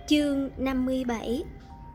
Chương 57.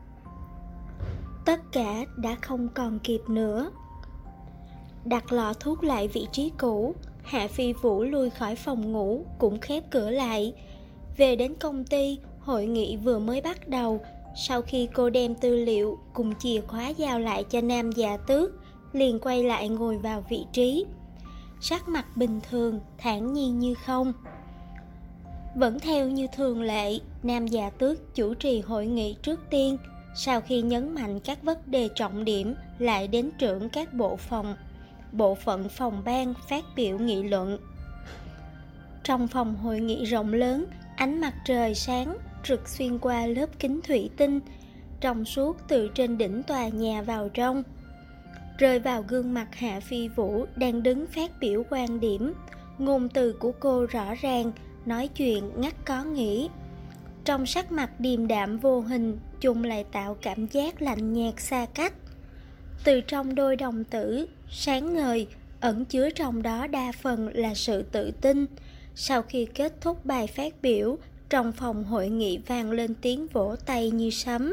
Tất cả đã không còn kịp nữa. Đặt lọ thuốc lại vị trí cũ, Hạ Phi Vũ lui khỏi phòng ngủ cũng khép cửa lại. Về đến công ty, hội nghị vừa mới bắt đầu. Sau khi cô đem tư liệu cùng chìa khóa giao lại cho Nam Dạ Tước, liền quay lại ngồi vào vị trí. Sắc mặt bình thường, thản nhiên như không. Vẫn theo như thường lệ, Nam Dạ Tước chủ trì hội nghị trước tiên. Sau khi nhấn mạnh các vấn đề trọng điểm, lại đến trưởng các bộ phận phòng ban phát biểu nghị luận. Trong phòng hội nghị rộng lớn, ánh mặt trời sáng rực xuyên qua lớp kính thủy tinh, trong suốt từ trên đỉnh tòa nhà vào trong, rơi vào gương mặt Hạ Phi Vũ đang đứng phát biểu quan điểm. Ngôn từ của cô rõ ràng, nói chuyện ngắt có nghĩa. Trong sắc mặt điềm đạm vô hình, chung lại tạo cảm giác lạnh nhạt xa cách. Từ trong đôi đồng tử sáng ngời, ẩn chứa trong đó đa phần là sự tự tin. Sau khi kết thúc bài phát biểu, trong phòng hội nghị vang lên tiếng vỗ tay như sấm.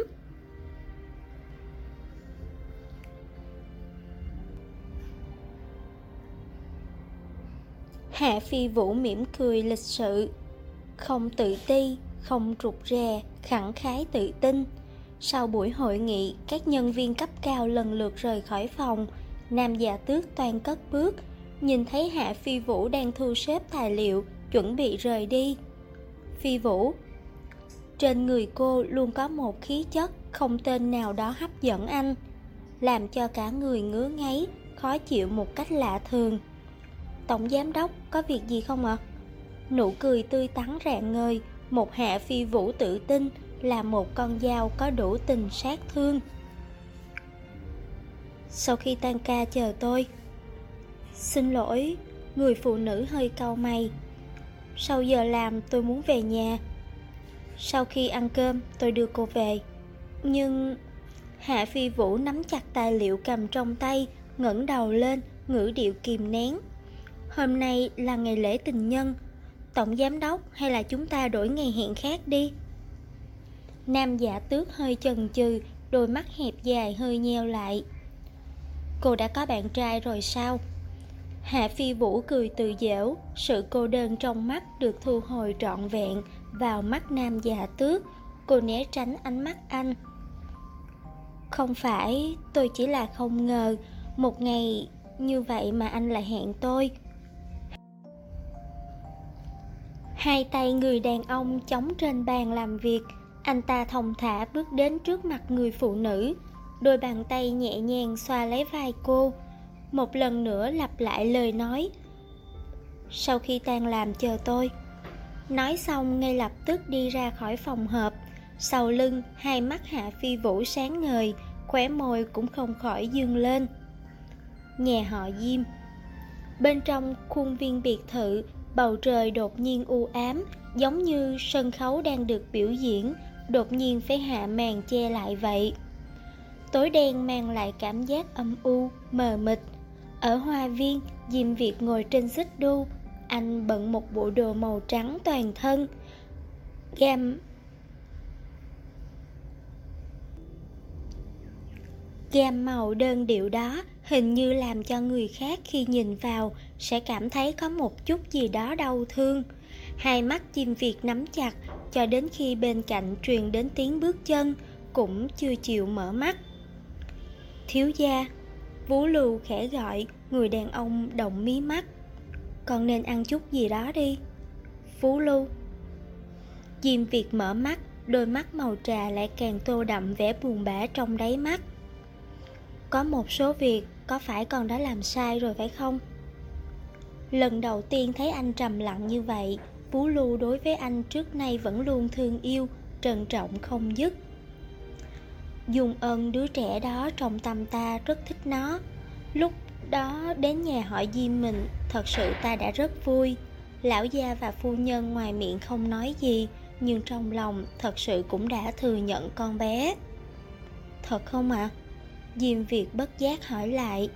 Hạ Phi Vũ mỉm cười lịch sự, không tự ti, không rụt rè, khẳng khái tự tin. Sau buổi hội nghị, các nhân viên cấp cao lần lượt rời khỏi phòng. Nam Dạ Tước toan cất bước, nhìn thấy Hạ Phi Vũ đang thu xếp tài liệu, chuẩn bị rời đi. Phi Vũ. Trên người cô luôn có một khí chất không tên nào đó hấp dẫn anh, làm cho cả người ngứa ngáy, khó chịu một cách lạ thường. Tổng giám đốc, có việc gì không ạ? Nụ cười tươi tắn rạng ngời, một Hạ Phi Vũ tự tin là một con dao có đủ tình sát thương. Sau khi tan ca chờ tôi. Xin lỗi, người phụ nữ hơi cau mày. Sau giờ làm tôi muốn về nhà. Sau khi ăn cơm tôi đưa cô về. Nhưng... Hạ Phi Vũ nắm chặt tài liệu cầm trong tay, ngẩng đầu lên, ngữ điệu kìm nén. Hôm nay là ngày lễ tình nhân, tổng giám đốc, hay là chúng ta đổi ngày hẹn khác đi? Nam Dạ Tước hơi chần chừ, đôi mắt hẹp dài hơi nheo lại. Cô đã có bạn trai rồi sao? Hạ Phi Vũ cười tự giễu, sự cô đơn trong mắt được thu hồi trọn vẹn vào mắt Nam Dạ Tước. Cô né tránh ánh mắt anh. Không phải, tôi chỉ là không ngờ một ngày như vậy mà anh lại hẹn tôi. Hai tay người đàn ông chống trên bàn làm việc, anh ta thong thả bước đến trước mặt người phụ nữ, đôi bàn tay nhẹ nhàng xoa lấy vai cô, một lần nữa lặp lại lời nói. Sau khi tan làm chờ tôi. Nói xong ngay lập tức đi ra khỏi phòng họp. Sau lưng, hai mắt Hạ Phi Vũ sáng ngời, khóe môi cũng không khỏi dương lên. Nhà họ Diêm. Bên trong khuôn viên biệt thự, bầu trời đột nhiên u ám, giống như sân khấu đang được biểu diễn, đột nhiên phải hạ màn che lại vậy. Tối đen mang lại cảm giác âm u, mờ mịt. Ở hoa viên, Diêm Việt ngồi trên xích đu. Anh bận một bộ đồ màu trắng toàn thân. Gam màu đơn điệu đó hình như làm cho người khác khi nhìn vào sẽ cảm thấy có một chút gì đó đau thương. Hai mắt Diêm Việt nắm chặt, cho đến khi bên cạnh truyền đến tiếng bước chân, cũng chưa chịu mở mắt. Thiếu gia. Vũ Lưu khẽ gọi, người đàn ông động mí mắt. Còn nên ăn chút gì đó đi. Vũ Lưu. Diêm Việt mở mắt, đôi mắt màu trà lại càng tô đậm vẻ buồn bã trong đáy mắt. Có một số việc có phải con đã làm sai rồi phải không? Lần đầu tiên thấy anh trầm lặng như vậy, Vũ Lưu đối với anh trước nay vẫn luôn thương yêu, trân trọng không dứt. Dung Ân đứa trẻ đó trong tâm ta rất thích nó. Lúc đó đến nhà họ Diêm mình, thật sự ta đã rất vui. Lão gia và phu nhân ngoài miệng không nói gì, nhưng trong lòng thật sự cũng đã thừa nhận con bé. Thật không ạ? Diêm Việt bất giác hỏi lại.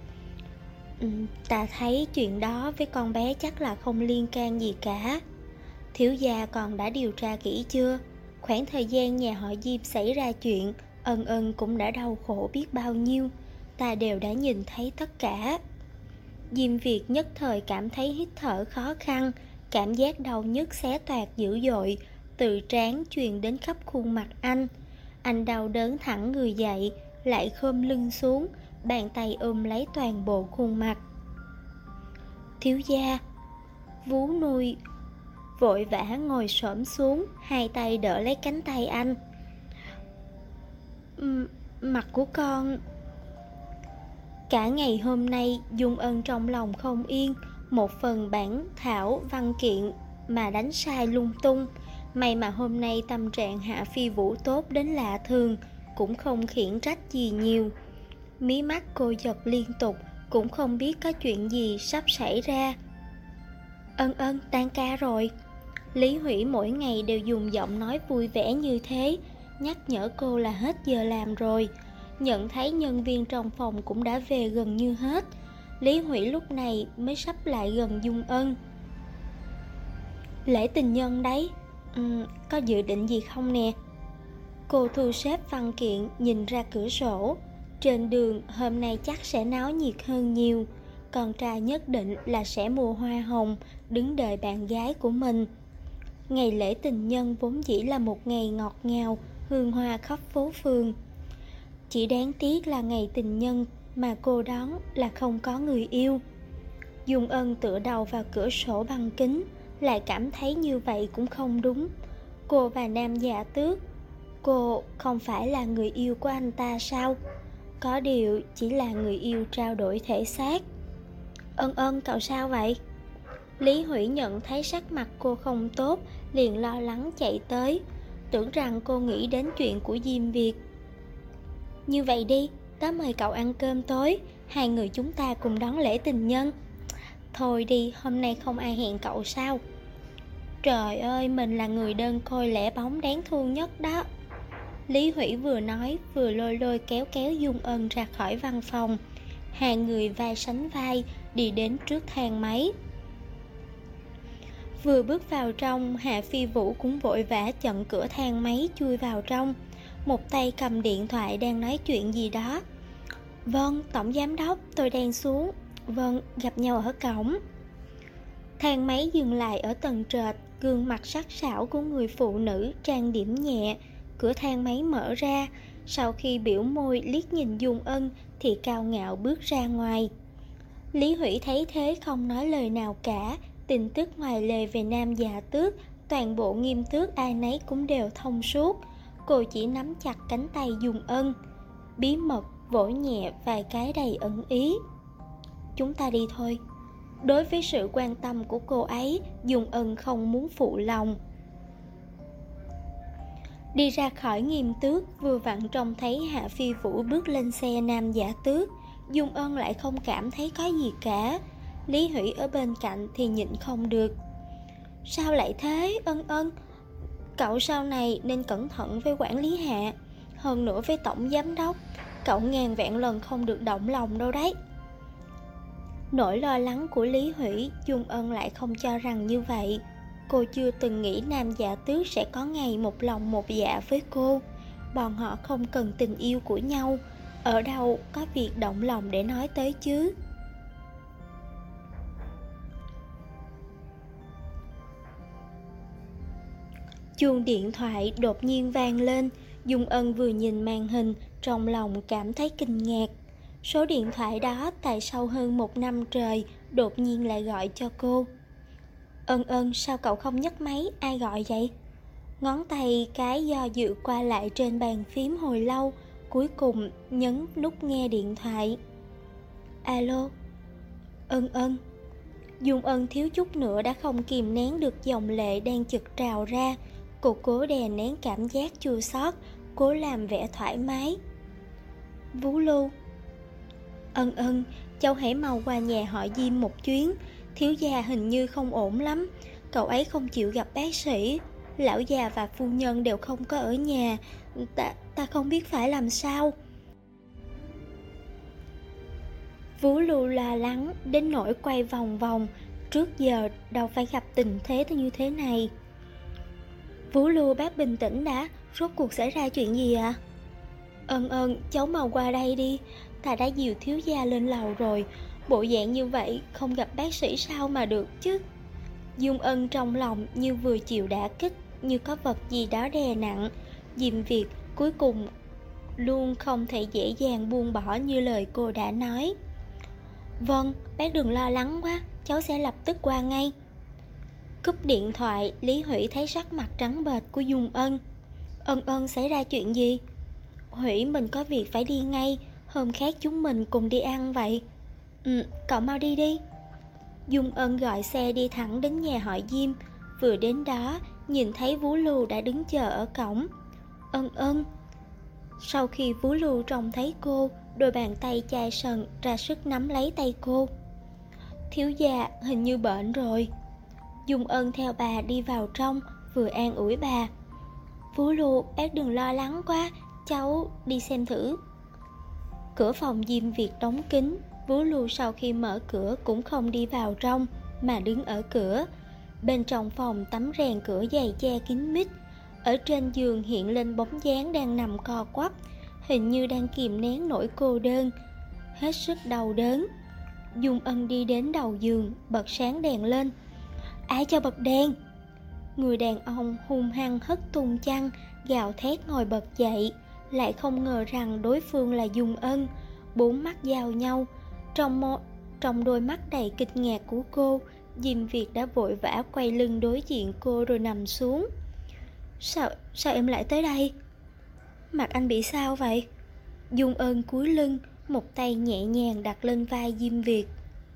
Ta thấy chuyện đó với con bé chắc là không liên can gì cả. Thiếu gia còn đã điều tra kỹ chưa? Khoảng thời gian nhà họ Diêm xảy ra chuyện, Ân Ân cũng đã đau khổ biết bao nhiêu, ta đều đã nhìn thấy tất cả. Diêm Việt nhất thời cảm thấy hít thở khó khăn, cảm giác đau nhức xé toạc dữ dội, từ trán truyền đến khắp khuôn mặt anh. Anh đau đớn thẳng người dậy, lại khom lưng xuống, bàn tay ôm lấy toàn bộ khuôn mặt. Thiếu gia. Vú nuôi vội vã ngồi xổm xuống, hai tay đỡ lấy cánh tay anh. Mặt của con. Cả ngày hôm nay Dung Ân trong lòng không yên, một phần bản thảo văn kiện mà đánh sai lung tung. May mà hôm nay tâm trạng Hạ Phi Vũ tốt đến lạ thường, cũng không khiển trách gì nhiều. Mí mắt cô giật liên tục, cũng không biết có chuyện gì sắp xảy ra. Ân Ân, tan ca rồi. Lý Hủy mỗi ngày đều dùng giọng nói vui vẻ như thế, nhắc nhở cô là hết giờ làm rồi. Nhận thấy nhân viên trong phòng cũng đã về gần như hết, Lý Hủy lúc này mới sắp lại gần Dung Ân. Lễ tình nhân đấy, có dự định gì không nè? Cô thu xếp văn kiện, nhìn ra cửa sổ. Trên đường hôm nay chắc sẽ náo nhiệt hơn nhiều. Con trai nhất định là sẽ mua hoa hồng, đứng đợi bạn gái của mình. Ngày lễ tình nhân vốn dĩ là một ngày ngọt ngào, hương hoa khắp phố phường. Chỉ đáng tiếc là ngày tình nhân mà cô đón là không có người yêu. Dung Ân tựa đầu vào cửa sổ băng kính, lại cảm thấy như vậy cũng không đúng. Cô và Nam Dạ Tước, cô không phải là người yêu của anh ta sao? Có điều chỉ là người yêu trao đổi thể xác. Ân Ân, cậu sao vậy? Lý Hủy nhận thấy sắc mặt cô không tốt, liền lo lắng chạy tới, tưởng rằng cô nghĩ đến chuyện của Diêm Việt. Như vậy đi, tớ mời cậu ăn cơm tối, hai người chúng ta cùng đón lễ tình nhân. Thôi đi, hôm nay không ai hẹn cậu sao? Trời ơi, mình là người đơn côi lẻ bóng đáng thương nhất đó. Lý Hủy vừa nói vừa lôi lôi kéo kéo Dung Ân ra khỏi văn phòng. Hai người vai sánh vai đi đến trước thang máy. Vừa bước vào trong, Hạ Phi Vũ cũng vội vã chặn cửa thang máy chui vào trong, một tay cầm điện thoại đang nói chuyện gì đó. Vâng, tổng giám đốc, tôi đang xuống. Vâng, gặp nhau ở cổng. Thang máy dừng lại ở tầng trệt, gương mặt sắc sảo của người phụ nữ trang điểm nhẹ. Cửa thang máy mở ra, sau khi biểu môi liếc nhìn Dung Ân thì cao ngạo bước ra ngoài. Lý Hủy thấy thế không nói lời nào cả. Tin tức ngoài lề về Nam Dạ Tước, toàn bộ Nghiêm Tước ai nấy cũng đều thông suốt. Cô chỉ nắm chặt cánh tay Dung Ân, bí mật vỗ nhẹ vài cái đầy ẩn ý. Chúng ta đi thôi. Đối với sự quan tâm của cô ấy, Dung Ân không muốn phụ lòng. Đi ra khỏi Nghiêm Tước, vừa vặn trông thấy Hạ Phi Vũ bước lên xe Nam Dạ Tước. Dung Ân lại không cảm thấy có gì cả. Lý Hủy ở bên cạnh thì nhịn không được. Sao lại thế Ân Ân? Cậu sau này nên cẩn thận với quản lý Hạ, hơn nữa với tổng giám đốc. Cậu ngàn vạn lần không được động lòng đâu đấy. Nỗi lo lắng của Lý Hủy, Dung Ân lại không cho rằng như vậy. Cô chưa từng nghĩ Nam Dạ Tước sẽ có ngày một lòng một dạ với cô. Bọn họ không cần tình yêu của nhau, ở đâu có việc động lòng để nói tới chứ. Chuông điện thoại đột nhiên vang lên. Dung Ân vừa nhìn màn hình, trong lòng cảm thấy kinh ngạc. Số điện thoại đó tại sau hơn 1 năm trời đột nhiên lại gọi cho cô. Ân Ân, sao cậu không nhấc máy, ai gọi vậy? Ngón tay cái do dự qua lại trên bàn phím hồi lâu, cuối cùng nhấn nút nghe điện thoại. Alo. Ân Ân. Dung Ân thiếu chút nữa đã không kìm nén được dòng lệ đang chực trào ra. Cô cố đè nén cảm giác chua xót, cố làm vẻ thoải mái. Vú Lưu. Ân Ân, cháu hãy mau qua nhà họ Diêm một chuyến. Thiếu gia hình như không ổn lắm. Cậu ấy không chịu gặp bác sĩ. Lão già và phu nhân đều không có ở nhà. Ta không biết phải làm sao. Vú Lưu lo lắng đến nỗi quay vòng vòng. Trước giờ đâu phải gặp tình thế như thế này. Vũ Lưu, bác bình tĩnh đã, rốt cuộc xảy ra chuyện gì ạ? Ân, cháu mau qua đây đi, ta đã dìu thiếu gia lên lầu rồi, bộ dạng như vậy không gặp bác sĩ sao mà được chứ. Dung Ân trong lòng như vừa chịu đả kích, như có vật gì đó đè nặng. Diêm Việt cuối cùng luôn không thể dễ dàng buông bỏ như lời cô đã nói. Vâng, bác đừng lo lắng quá, cháu sẽ lập tức qua ngay. Cúp điện thoại, Lý Hủy thấy sắc mặt trắng bệch của Dung Ân. Ân, xảy ra chuyện gì? Hủy, mình có việc phải đi ngay, hôm khác chúng mình cùng đi ăn vậy. Cậu mau đi đi. Dung Ân gọi xe đi thẳng đến nhà họ Diêm. Vừa đến đó, nhìn thấy Vũ Lưu đã đứng chờ ở cổng. Ân. Sau khi Vũ Lưu trông thấy cô, đôi bàn tay chai sần ra sức nắm lấy tay cô. Thiếu gia hình như bệnh rồi. Dung Ân theo bà đi vào trong, vừa an ủi bà. Vũ Lưu, bác đừng lo lắng quá, cháu đi xem thử. Cửa phòng Diêm Việt đóng kín. Vũ Lưu sau khi mở cửa cũng không đi vào trong, mà đứng ở cửa. Bên trong phòng tấm rèn cửa dày che kín mít. Ở trên giường hiện lên bóng dáng đang nằm co quắp, hình như đang kìm nén nỗi cô đơn, hết sức đau đớn. Dung Ân đi đến đầu giường, bật sáng đèn lên. Ai cho bật đèn? Người đàn ông hung hăng hất tung chăn, gào thét ngồi bật dậy. Lại không ngờ rằng đối phương là Dung Ân. Bốn mắt giao nhau. Trong đôi mắt đầy kinh ngạc của cô, Diêm Việt đã vội vã quay lưng đối diện cô rồi nằm xuống. Sao em lại tới đây? Mặt anh bị sao vậy? Dung Ân cúi lưng, một tay nhẹ nhàng đặt lên vai Diêm Việt.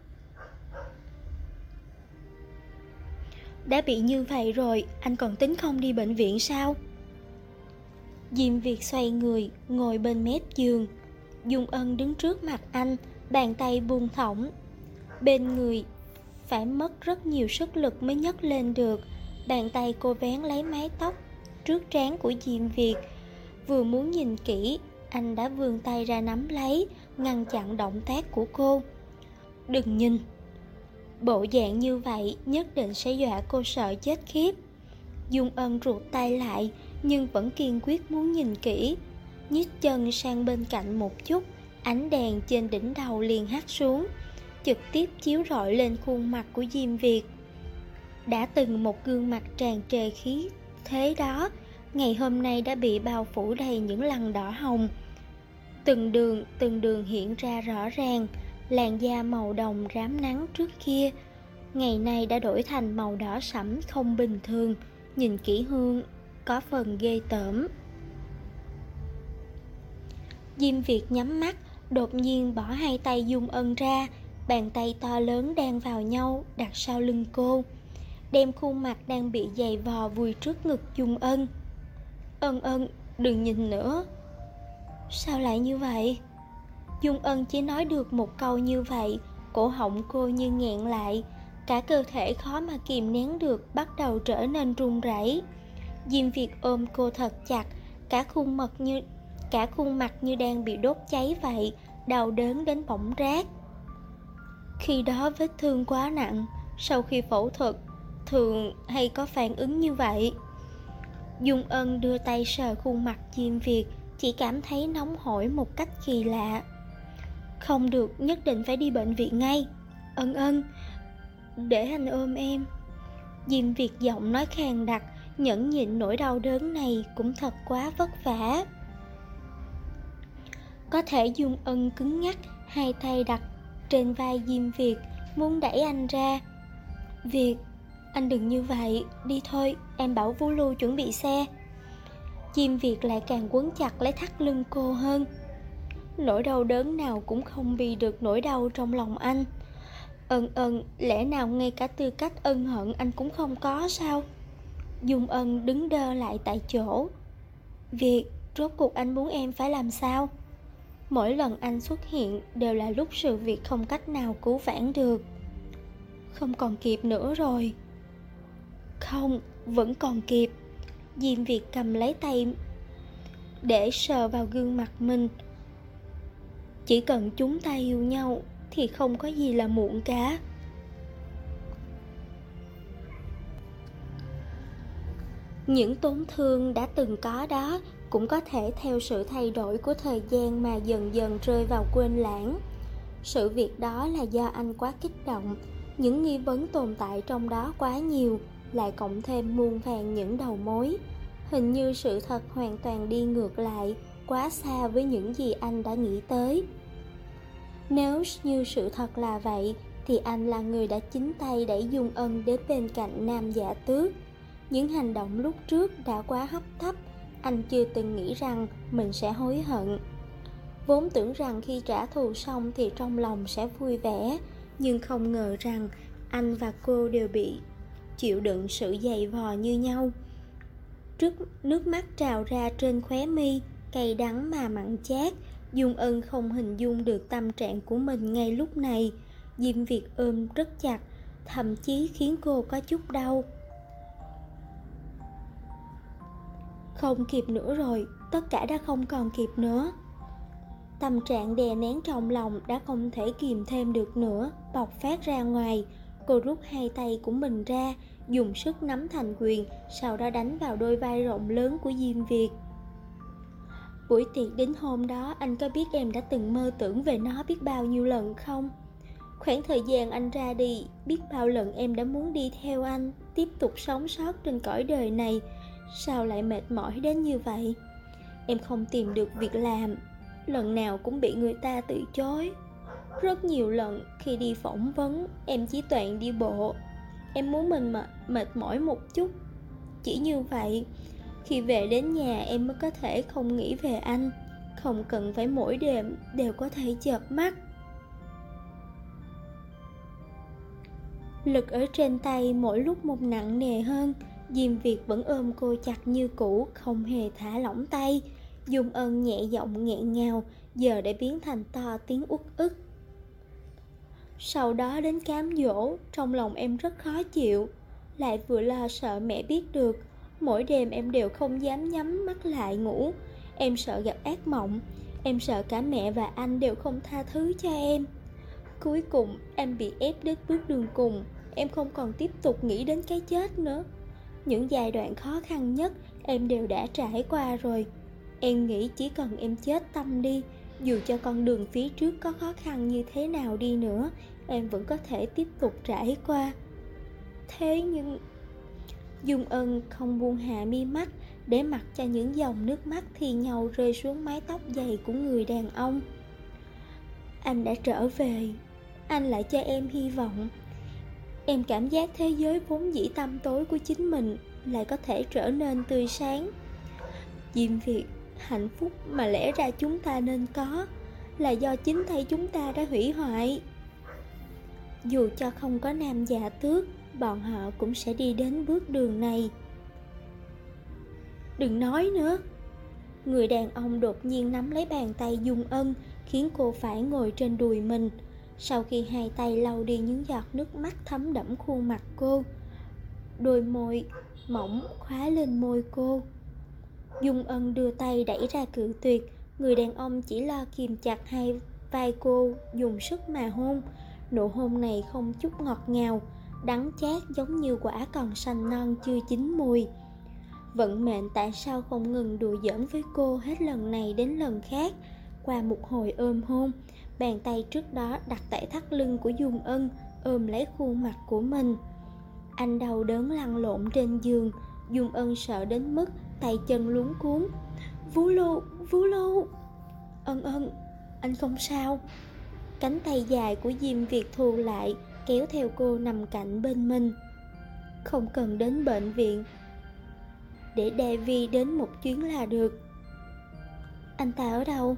Đã bị như vậy rồi, anh còn tính không đi bệnh viện sao? Diêm Việt xoay người, ngồi bên mép giường. Dung Ân đứng trước mặt anh, bàn tay buông thõng. Bên người phải mất rất nhiều sức lực mới nhấc lên được. Bàn tay cô vén lấy mái tóc trước trán của Diêm Việt. Vừa muốn nhìn kỹ, anh đã vươn tay ra nắm lấy, ngăn chặn động tác của cô. Đừng nhìn. Bộ dạng như vậy nhất định sẽ dọa cô sợ chết khiếp. Dung Ân rụt tay lại, nhưng vẫn kiên quyết muốn nhìn kỹ. Nhích chân sang bên cạnh một chút, ánh đèn trên đỉnh đầu liền hắt xuống, trực tiếp chiếu rọi lên khuôn mặt của Diêm Việt. Đã từng một gương mặt tràn trề khí thế đó, ngày hôm nay đã bị bao phủ đầy những lằn đỏ hồng. Từng đường hiện ra rõ ràng. Làn da màu đồng rám nắng trước kia, ngày nay đã đổi thành màu đỏ sẫm không bình thường. Nhìn kỹ hơn có phần ghê tởm. Diêm Việt nhắm mắt, đột nhiên bỏ hai tay Dung Ân ra. Bàn tay to lớn đan vào nhau, đặt sau lưng cô, đem khuôn mặt đang bị dày vò vùi trước ngực Dung Ân. Ân, đừng nhìn nữa. Sao lại như vậy? Dung Ân chỉ nói được một câu như vậy, cổ họng cô như nghẹn lại, cả cơ thể khó mà kìm nén được bắt đầu trở nên run rẩy. Diêm Việt ôm cô thật chặt, cả khuôn mặt như đang bị đốt cháy vậy, đau đớn đến bỏng rát. Khi đó vết thương quá nặng, sau khi phẫu thuật thường hay có phản ứng như vậy. Dung Ân đưa tay sờ khuôn mặt Diêm Việt, chỉ cảm thấy nóng hổi một cách kỳ lạ. Không được, nhất định phải đi bệnh viện ngay. Ân, để anh ôm em. Diêm Việt giọng nói khàn đặc, nhẫn nhịn nỗi đau đớn này cũng thật quá vất vả. Có thể Dung Ân cứng nhắc, hai tay đặt trên vai Diêm Việt, muốn đẩy anh ra. Việt, anh đừng như vậy, đi thôi, em bảo Vũ Lưu chuẩn bị xe. Diêm Việt lại càng quấn chặt lấy thắt lưng cô hơn. Nỗi đau đớn nào cũng không bì được nỗi đau trong lòng anh. Ân, lẽ nào ngay cả tư cách ân hận anh cũng không có sao? Dung Ân đứng đơ lại tại chỗ. Việt, rốt cuộc anh muốn em phải làm sao? Mỗi lần anh xuất hiện đều là lúc sự việc không cách nào cứu vãn được. Không còn kịp nữa rồi. Không, vẫn còn kịp. Diêm Việt cầm lấy tay để sờ vào gương mặt mình. Chỉ cần chúng ta yêu nhau thì không có gì là muộn cả. Những tổn thương đã từng có đó cũng có thể theo sự thay đổi của thời gian mà dần dần rơi vào quên lãng. Sự việc đó là do anh quá kích động, những nghi vấn tồn tại trong đó quá nhiều, lại cộng thêm muôn vàn những đầu mối. Hình như sự thật hoàn toàn đi ngược lại, quá xa với những gì anh đã nghĩ tới. Nếu như sự thật là vậy, thì anh là người đã chính tay đẩy Dung Ân đến bên cạnh Nam Giả Tước. Những hành động lúc trước đã quá hấp tấp, anh chưa từng nghĩ rằng mình sẽ hối hận. Vốn tưởng rằng khi trả thù xong thì trong lòng sẽ vui vẻ, nhưng không ngờ rằng anh và cô đều bị chịu đựng sự dày vò như nhau. Nước mắt trào ra trên khóe mi, cay đắng mà mặn chát. Dung Ân không hình dung được tâm trạng của mình ngay lúc này. Diêm Việt ôm rất chặt, thậm chí khiến cô có chút đau. Không kịp nữa rồi, tất cả đã không còn kịp nữa. Tâm trạng đè nén trong lòng đã không thể kìm thêm được nữa, bộc phát ra ngoài. Cô rút hai tay của mình ra, dùng sức nắm thành quyền, sau đó đánh vào đôi vai rộng lớn của Diêm Việt. Buổi tiệc đến hôm đó, anh có biết em đã từng mơ tưởng về nó biết bao nhiêu lần không? Khoảng thời gian anh ra đi, biết bao lần em đã muốn đi theo anh, tiếp tục sống sót trên cõi đời này. Sao lại mệt mỏi đến như vậy? Em không tìm được việc làm, lần nào cũng bị người ta từ chối. Rất nhiều lần khi đi phỏng vấn, em chỉ toàn đi bộ. Em muốn mình mà mệt mỏi một chút. Chỉ như vậy, khi về đến nhà em mới có thể không nghĩ về anh, không cần phải mỗi đêm đều có thể chợp mắt. Lực ở trên tay mỗi lúc một nặng nề hơn. Diêm Việt vẫn ôm cô chặt như cũ, không hề thả lỏng tay. Dung Ân nhẹ giọng nghẹn ngào, giờ đã biến thành to tiếng uất ức. Sau đó đến cám dỗ, trong lòng em rất khó chịu, lại vừa lo sợ mẹ biết được. Mỗi đêm em đều không dám nhắm mắt lại ngủ. Em sợ gặp ác mộng, em sợ cả mẹ và anh đều không tha thứ cho em. Cuối cùng em bị ép đến bước đường cùng, em không còn tiếp tục nghĩ đến cái chết nữa. Những giai đoạn khó khăn nhất em đều đã trải qua rồi. Em nghĩ chỉ cần em chết tâm đi, dù cho con đường phía trước có khó khăn như thế nào đi nữa, em vẫn có thể tiếp tục trải qua. Thế nhưng... Dung Ân không buông hạ mi mắt, để mặc cho những dòng nước mắt thì nhau rơi xuống mái tóc dày của người đàn ông. Anh đã trở về, anh lại cho em hy vọng. Em cảm giác thế giới vốn dĩ tăm tối của chính mình lại có thể trở nên tươi sáng. Diêm Việt, hạnh phúc mà lẽ ra chúng ta nên có là do chính tay chúng ta đã hủy hoại. Dù cho không có Nam Giả Tước, bọn họ cũng sẽ đi đến bước đường này. Đừng nói nữa. Người đàn ông đột nhiên nắm lấy bàn tay Dung Ân, khiến cô phải ngồi trên đùi mình. Sau khi hai tay lau đi những giọt nước mắt thấm đẫm khuôn mặt cô, đôi môi mỏng khóa lên môi cô. Dung Ân đưa tay đẩy ra cự tuyệt. Người đàn ông chỉ lo kìm chặt hai vai cô, dùng sức mà hôn. Nụ hôn này không chút ngọt ngào, đắng chát giống như quả còn xanh non chưa chín mùi. Vận mệnh tại sao không ngừng đùa giỡn với cô hết lần này đến lần khác. Qua một hồi ôm hôn, bàn tay trước đó đặt tại thắt lưng của Dung Ân, ôm lấy khuôn mặt của mình. Anh đau đớn lăn lộn trên giường. Dung Ân sợ đến mức tay chân luống cuống. Vũ Lô. Ân, anh không sao. Cánh tay dài của Diêm Việt thu lại, kéo theo cô nằm cạnh bên mình. Không cần đến bệnh viện, để Davy đến một chuyến là được. Anh ta ở đâu?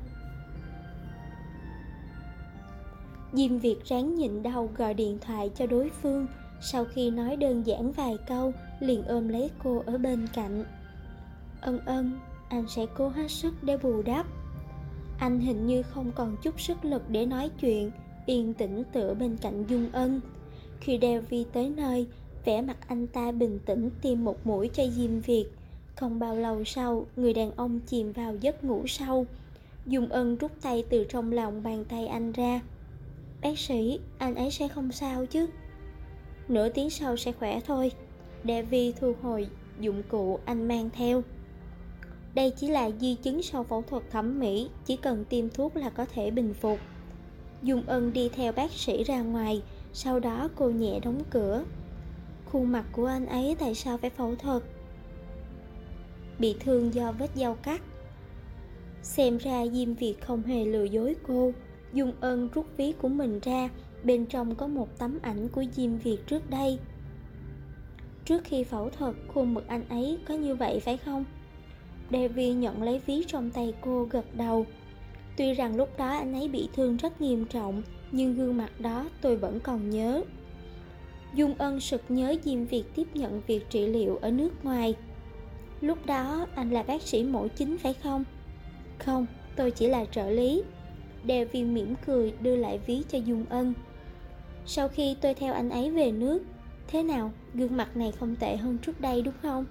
Diêm Việt ráng nhịn đau gọi điện thoại cho đối phương. Sau khi nói đơn giản vài câu, liền ôm lấy cô ở bên cạnh. Ân, anh sẽ cố hết sức để bù đắp. Anh hình như không còn chút sức lực để nói chuyện, yên tĩnh tựa bên cạnh Dung Ân. Khi Davy tới nơi, vẻ mặt anh ta bình tĩnh tiêm một mũi cho Diêm Việt. Không bao lâu sau, người đàn ông chìm vào giấc ngủ sâu. Dung Ân rút tay từ trong lòng bàn tay anh ra. Bác sĩ, anh ấy sẽ không sao chứ? Nửa tiếng sau sẽ khỏe thôi. Davy thu hồi dụng cụ anh mang theo. Đây chỉ là di chứng sau phẫu thuật thẩm mỹ, chỉ cần tiêm thuốc là có thể bình phục. Dung Ân đi theo bác sĩ ra ngoài, sau đó cô nhẹ đóng cửa. Khuôn mặt của anh ấy tại sao phải phẫu thuật? Bị thương do vết dao cắt. Xem ra Diêm Việt không hề lừa dối cô. Dung Ân rút ví của mình ra, bên trong có một tấm ảnh của Diêm Việt trước đây. Trước khi phẫu thuật, khuôn mặt anh ấy có như vậy phải không? David nhận lấy ví trong tay cô, gật đầu. Tuy rằng lúc đó anh ấy bị thương rất nghiêm trọng, nhưng gương mặt đó tôi vẫn còn nhớ. Dung Ân sực nhớ Diêm Việt tiếp nhận việc trị liệu ở nước ngoài. Lúc đó anh là bác sĩ mổ chính phải không? Không, tôi chỉ là trợ lý. David mỉm cười đưa lại ví cho Dung Ân. Sau khi tôi theo anh ấy về nước, thế nào, gương mặt này không tệ hơn trước đây đúng không?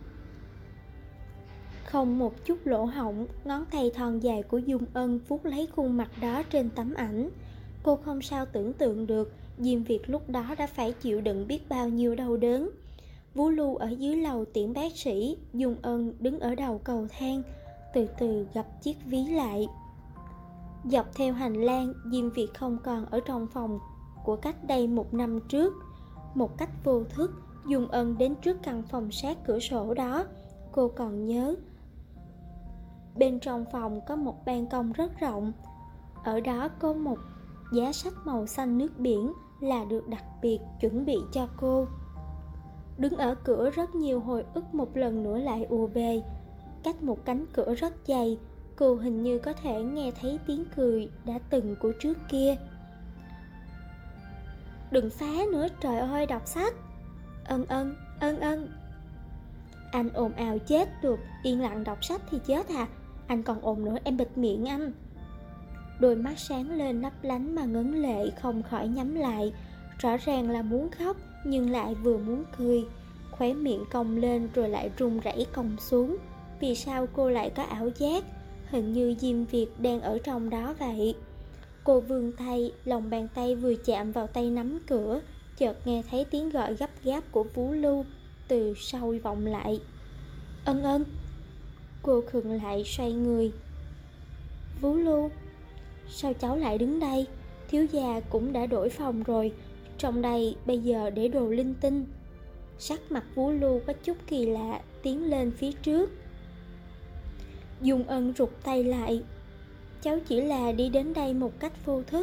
Không một chút lỗ hổng, ngón tay thon dài của Dung Ân vuốt lấy khuôn mặt đó trên tấm ảnh. Cô không sao tưởng tượng được Diêm Việt lúc đó đã phải chịu đựng biết bao nhiêu đau đớn. Vũ Lưu ở dưới lầu tiễn bác sĩ, Dung Ân đứng ở đầu cầu thang, từ từ gập chiếc ví lại. Dọc theo hành lang, Diêm Việt không còn ở trong phòng của cách đây 1 năm trước. Một cách vô thức, Dung Ân đến trước căn phòng sát cửa sổ đó. Cô còn nhớ, bên trong phòng có một ban công rất rộng. Ở đó có một giá sách màu xanh nước biển là được đặc biệt chuẩn bị cho cô. Đứng ở cửa rất nhiều hồi ức một lần nữa lại ùa về. Cách một cánh cửa rất dày, cô hình như có thể nghe thấy tiếng cười đã từng của trước kia. Đừng phá nữa, trời ơi, đọc sách. Ân ân, ân ân. Anh ồn ào chết được, yên lặng đọc sách thì chết à? Anh còn ồn nữa, em bịt miệng anh. Đôi mắt sáng lên lấp lánh mà ngấn lệ không khỏi nhắm lại. Rõ ràng là muốn khóc nhưng lại vừa muốn cười. Khóe miệng cong lên rồi lại run rẩy cong xuống. Vì sao cô lại có ảo giác hình như Diêm Việt đang ở trong đó vậy? Cô vươn tay, lòng bàn tay vừa chạm vào tay nắm cửa, chợt nghe thấy tiếng gọi gấp gáp của Vũ Lưu từ sau vọng lại. Ân ân. Cô khựng lại xoay người. Vũ Lưu, sao cháu lại đứng đây? Thiếu gia cũng đã đổi phòng rồi, trong đây bây giờ để đồ linh tinh. Sắc mặt Vũ Lưu có chút kỳ lạ, tiến lên phía trước. Dung Ân rụt tay lại. Cháu chỉ là đi đến đây một cách vô thức.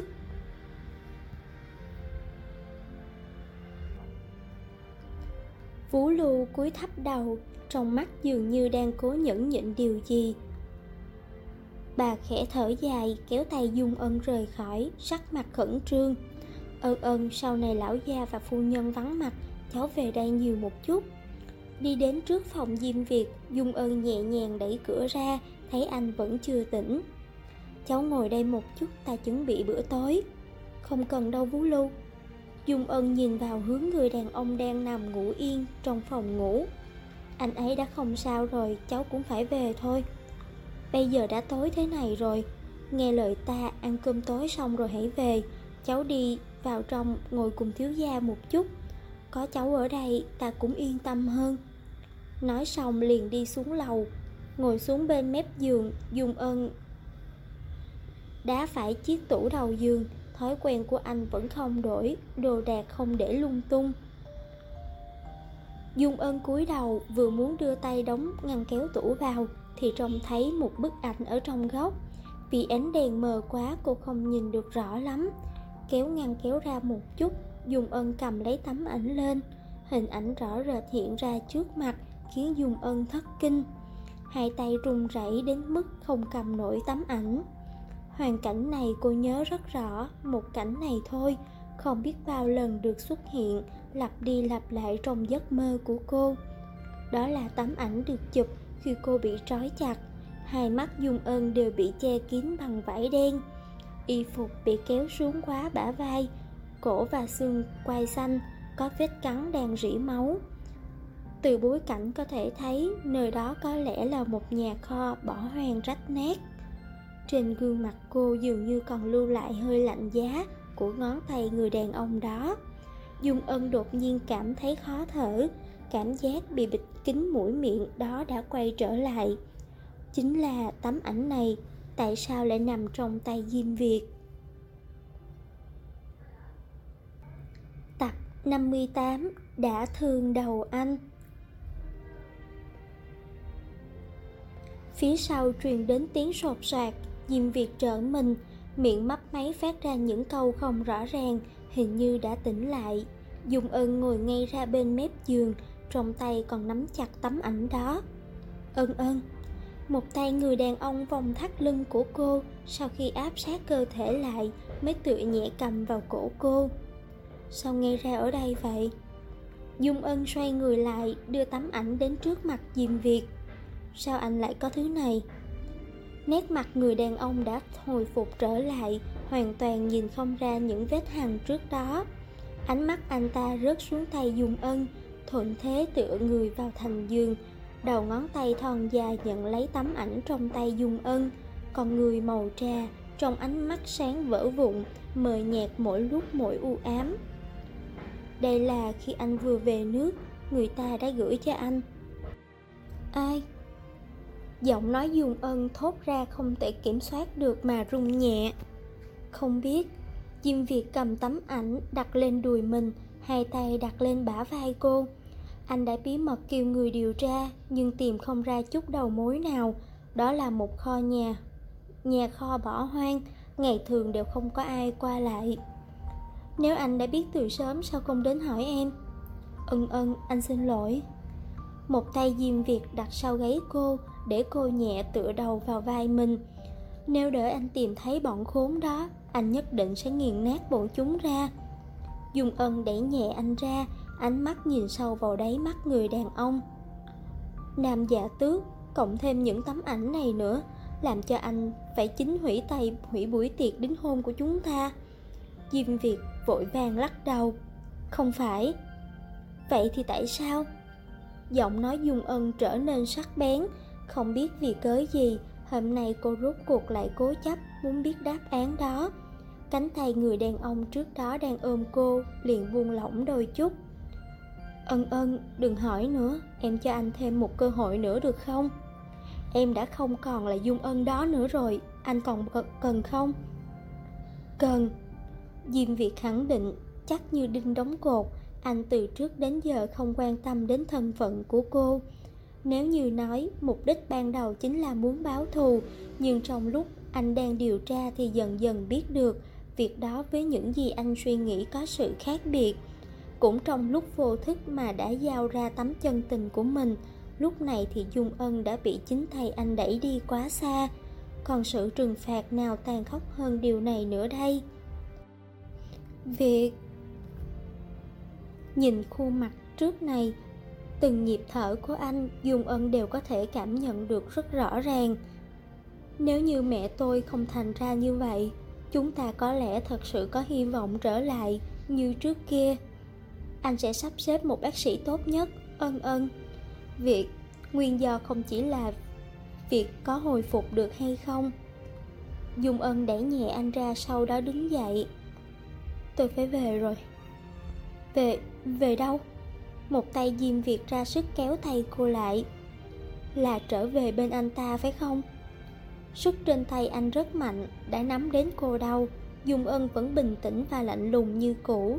Vũ Lưu cúi thấp đầu, trong mắt dường như đang cố nhẫn nhịn điều gì. Bà khẽ thở dài, kéo tay Dung Ân rời khỏi, sắc mặt khẩn trương. Ân, sau này lão gia và phu nhân vắng mặt, cháu về đây nhiều một chút. Đi đến trước phòng Diêm Việt, Dung Ân nhẹ nhàng đẩy cửa ra, thấy anh vẫn chưa tỉnh. Cháu ngồi đây một chút, ta chuẩn bị bữa tối. Không cần đâu Vũ Lưu. Dung Ân nhìn vào hướng người đàn ông đang nằm ngủ yên trong phòng ngủ. Anh ấy đã không sao rồi, cháu cũng phải về thôi. Bây giờ đã tối thế này rồi, nghe lời ta, ăn cơm tối xong rồi hãy về. Cháu đi vào trong ngồi cùng thiếu gia một chút. Có cháu ở đây ta cũng yên tâm hơn. Nói xong liền đi xuống lầu, ngồi xuống bên mép giường. Dung Ân đá phải chiếc tủ đầu giường. Thói quen của anh vẫn không đổi, đồ đạc không để lung tung. Dung Ân cúi đầu, vừa muốn đưa tay đóng ngăn kéo tủ vào thì trông thấy một bức ảnh ở trong góc. Vì ánh đèn mờ quá cô không nhìn được rõ lắm. Kéo ngăn kéo ra một chút, Dung Ân cầm lấy tấm ảnh lên. Hình ảnh rõ rệt hiện ra trước mặt, khiến Dung Ân thất kinh. Hai tay run rẩy đến mức không cầm nổi tấm ảnh. Hoàn cảnh này cô nhớ rất rõ, một cảnh này thôi, không biết bao lần được xuất hiện, lặp đi lặp lại trong giấc mơ của cô. Đó là tấm ảnh được chụp khi cô bị trói chặt. Hai mắt Dung Ân đều bị che kín bằng vải đen. Y phục bị kéo xuống quá bả vai, cổ và xương quai xanh có vết cắn đang rỉ máu. Từ bối cảnh có thể thấy nơi đó có lẽ là một nhà kho bỏ hoang rách nát. Trên gương mặt cô dường như còn lưu lại hơi lạnh giá của ngón tay người đàn ông đó. Dung Ân đột nhiên cảm thấy khó thở, cảm giác bị bịt kín mũi miệng đó đã quay trở lại. Chính là tấm ảnh này, tại sao lại nằm trong tay Diêm Việt? Tập 58 đã thương đầu anh. Phía sau truyền đến tiếng sột soạt, Diêm Việt trợn mình, miệng mấp máy phát ra những câu không rõ ràng, hình như đã tỉnh lại. Dung Ân ngồi ngay ra bên mép giường, trong tay còn nắm chặt tấm ảnh đó. Ân Ân. Một tay người đàn ông vòng thắt lưng của cô, sau khi áp sát cơ thể lại mới tựa nhẹ cầm vào cổ cô. Sao nghe ra ở đây vậy? Dung Ân xoay người lại, đưa tấm ảnh đến trước mặt Diêm Việt. Sao anh lại có thứ này? Nét mặt người đàn ông đã hồi phục trở lại, hoàn toàn nhìn không ra những vết hằn trước đó. Ánh mắt anh ta rớt xuống tay Dung Ân, thuận thế tựa người vào thành giường. Đầu ngón tay thon dài nhận lấy tấm ảnh trong tay Dung Ân. Còn người màu trà, trong ánh mắt sáng vỡ vụn, mờ nhạt mỗi lúc mỗi u ám. Đây là khi anh vừa về nước, người ta đã gửi cho anh. Ai? Giọng nói Dung Ân thốt ra không thể kiểm soát được mà rung nhẹ. Không biết. Diêm Việt cầm tấm ảnh đặt lên đùi mình, hai tay đặt lên bả vai cô. Anh đã bí mật kêu người điều tra, nhưng tìm không ra chút đầu mối nào. Đó là một kho nhà kho bỏ hoang, ngày thường đều không có ai qua lại. Nếu anh đã biết từ sớm, sao không đến hỏi em? Ân, anh xin lỗi. Một tay Diêm Việt đặt sau gáy cô, để cô nhẹ tựa đầu vào vai mình. Nếu đợi anh tìm thấy bọn khốn đó, anh nhất định sẽ nghiền nát bọn chúng ra. Dung Ân đẩy nhẹ anh ra, ánh mắt nhìn sâu vào đáy mắt người đàn ông. Nam Dạ Tước, cộng thêm những tấm ảnh này nữa, làm cho anh phải chính hủy buổi tiệc đính hôn của chúng ta. Diêm Việt vội vàng lắc đầu. Không phải. Vậy thì tại sao? Giọng nói Dung Ân trở nên sắc bén. Không biết vì cớ gì, hôm nay cô rốt cuộc lại cố chấp muốn biết đáp án đó. Cánh tay người đàn ông trước đó đang ôm cô liền buông lỏng đôi chút. Ân, đừng hỏi nữa, em cho anh thêm một cơ hội nữa được không? Em đã không còn là Dung Ân đó nữa rồi, anh còn cần không? Cần. Diêm Việt khẳng định, chắc như đinh đóng cột. Anh từ trước đến giờ không quan tâm đến thân phận của cô. Nếu như nói mục đích ban đầu chính là muốn báo thù, nhưng trong lúc anh đang điều tra thì dần dần biết được việc đó với những gì anh suy nghĩ có sự khác biệt. Cũng trong lúc vô thức mà đã giao ra tấm chân tình của mình. Lúc này thì Dung Ân đã bị chính tay anh đẩy đi quá xa. Còn sự trừng phạt nào tàn khốc hơn điều này nữa đây? Việt. Nhìn khuôn mặt trước này, từng nhịp thở của anh, Dung Ân đều có thể cảm nhận được rất rõ ràng. Nếu như mẹ tôi không thành ra như vậy, chúng ta có lẽ thật sự có hy vọng trở lại như trước kia. Anh sẽ sắp xếp một bác sĩ tốt nhất. Ân. Việc nguyên do không chỉ là việc có hồi phục được hay không. Dung Ân đẩy nhẹ anh ra, sau đó đứng dậy. Tôi phải về rồi. Về đâu? Một tay Diêm Việt ra sức kéo tay cô lại. Là trở về bên anh ta phải không? Sức trên tay anh rất mạnh, đã nắm đến cô đau. Dung Ân vẫn bình tĩnh và lạnh lùng như cũ.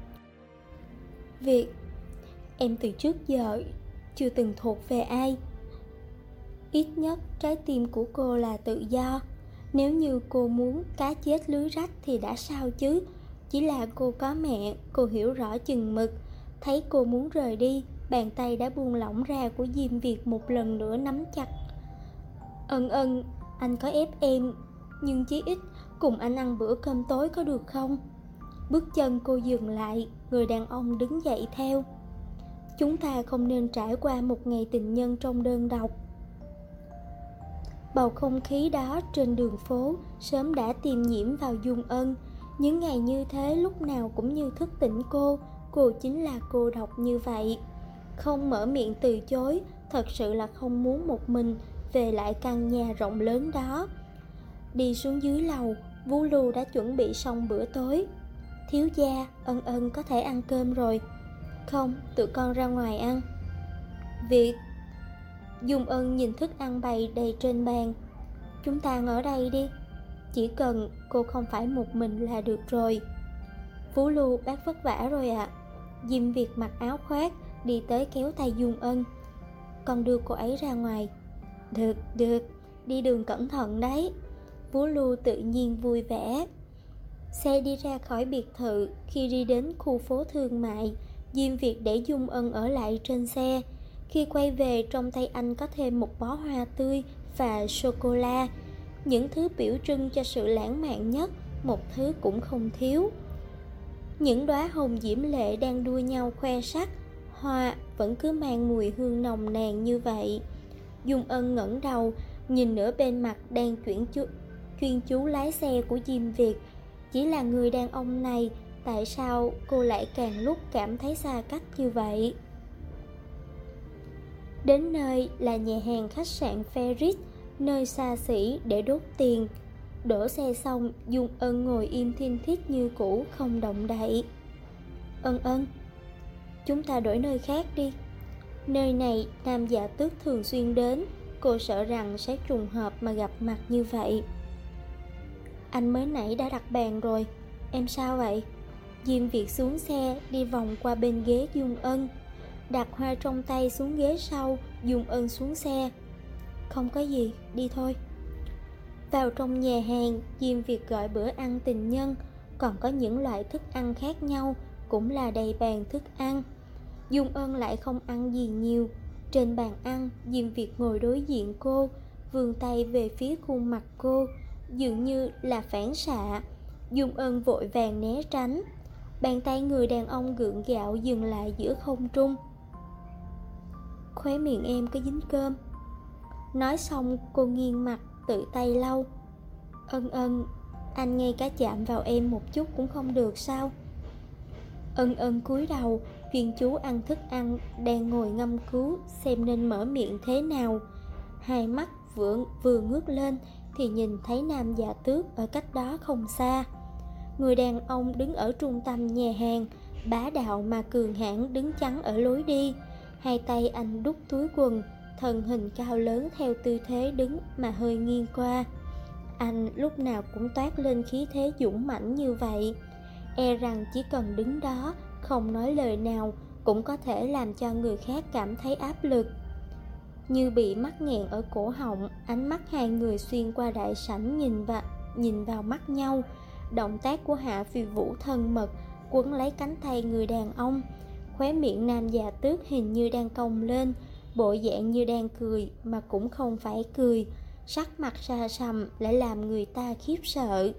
Việt, em từ trước giờ chưa từng thuộc về ai. Ít nhất trái tim của cô là tự do. Nếu như cô muốn cá chết lưới rách thì đã sao chứ. Chỉ là cô có mẹ, cô hiểu rõ chừng mực. Thấy cô muốn rời đi, bàn tay đã buông lỏng ra của Diêm Việt một lần nữa nắm chặt. Ân, anh có ép em, nhưng chí ít cùng anh ăn bữa cơm tối có được không? Bước chân cô dừng lại, người đàn ông đứng dậy theo. Chúng ta không nên trải qua một ngày tình nhân trong đơn độc. Bầu không khí đó trên đường phố sớm đã tiêm nhiễm vào Dung Ân. Những ngày như thế lúc nào cũng như thức tỉnh cô chính là cô độc như vậy. Không mở miệng từ chối, thật sự là không muốn một mình về lại căn nhà rộng lớn đó. Đi xuống dưới lầu, Vũ Lưu đã chuẩn bị xong bữa tối. Thiếu gia, Ân có thể ăn cơm rồi. Không, tụi con ra ngoài ăn. Việt. Dung Ân nhìn thức ăn bày đầy trên bàn. Chúng ta ở đây đi. Chỉ cần cô không phải một mình là được rồi. Phú Lưu, bác vất vả rồi ạ. Diêm Việt mặc áo khoác đi tới kéo tay Dung Ân. Con đưa cô ấy ra ngoài. Được, đi đường cẩn thận đấy. Phú Lưu tự nhiên vui vẻ. Xe đi ra khỏi biệt thự. Khi đi đến khu phố thương mại, Diêm Việt để Dung Ân ở lại trên xe. Khi quay về, trong tay anh có thêm một bó hoa tươi và sô-cô-la, những thứ biểu trưng cho sự lãng mạn nhất, một thứ cũng không thiếu. Những đóa hồng diễm lệ đang đua nhau khoe sắc, hoa vẫn cứ mang mùi hương nồng nàn như vậy. Dung Ân ngẩng đầu, nhìn nửa bên mặt đang chuyên chú lái xe của Diêm Việt. Chỉ là người đàn ông này, tại sao cô lại càng lúc cảm thấy xa cách như vậy? Đến nơi là nhà hàng khách sạn Ferris, nơi xa xỉ để đốt tiền. Đổ xe xong, Dung Ân ngồi im thiên thít như cũ, không động đậy. Ân, chúng ta đổi nơi khác đi. Nơi này Nam Dạ Tước thường xuyên đến, cô sợ rằng sẽ trùng hợp mà gặp mặt như vậy. Anh mới nãy đã đặt bàn rồi, em sao vậy? Diêm Việt xuống xe, đi vòng qua bên ghế Dung Ân, đặt hoa trong tay xuống ghế sau. Dung Ân xuống xe. Không có gì, đi thôi. Vào trong nhà hàng, Diêm Việt gọi bữa ăn tình nhân, còn có những loại thức ăn khác nhau, cũng là đầy bàn thức ăn. Dung Ân lại không ăn gì nhiều. Trên bàn ăn, Diêm Việt ngồi đối diện cô, vươn tay về phía khuôn mặt cô, dường như là phản xạ. Dung Ân vội vàng né tránh. Bàn tay người đàn ông gượng gạo dừng lại giữa không trung. Khóe miệng em có dính cơm. Nói xong cô nghiêng mặt tự tay lau. Ân, anh ngay cả chạm vào em một chút cũng không được sao? Ân cúi đầu, chuyên chú ăn thức ăn, đang ngồi ngâm cứu xem nên mở miệng thế nào. Hai mắt vừa ngước lên thì nhìn thấy Nam Dạ Tước ở cách đó không xa. Người đàn ông đứng ở trung tâm nhà hàng, bá đạo mà cường hãn đứng chắn ở lối đi. Hai tay anh đút túi quần, thân hình cao lớn theo tư thế đứng mà hơi nghiêng qua. Anh lúc nào cũng toát lên khí thế dũng mãnh như vậy. E rằng chỉ cần đứng đó, không nói lời nào, cũng có thể làm cho người khác cảm thấy áp lực. Như bị mắc nghẹn ở cổ họng, ánh mắt hai người xuyên qua đại sảnh nhìn vào mắt nhau. Động tác của Hạ Phi Vũ thân mật, quấn lấy cánh tay người đàn ông. Khóe miệng Nam Dạ Tước hình như đang cong lên, bộ dạng như đang cười mà cũng không phải cười. Sắc mặt xa sầm lại làm người ta khiếp sợ.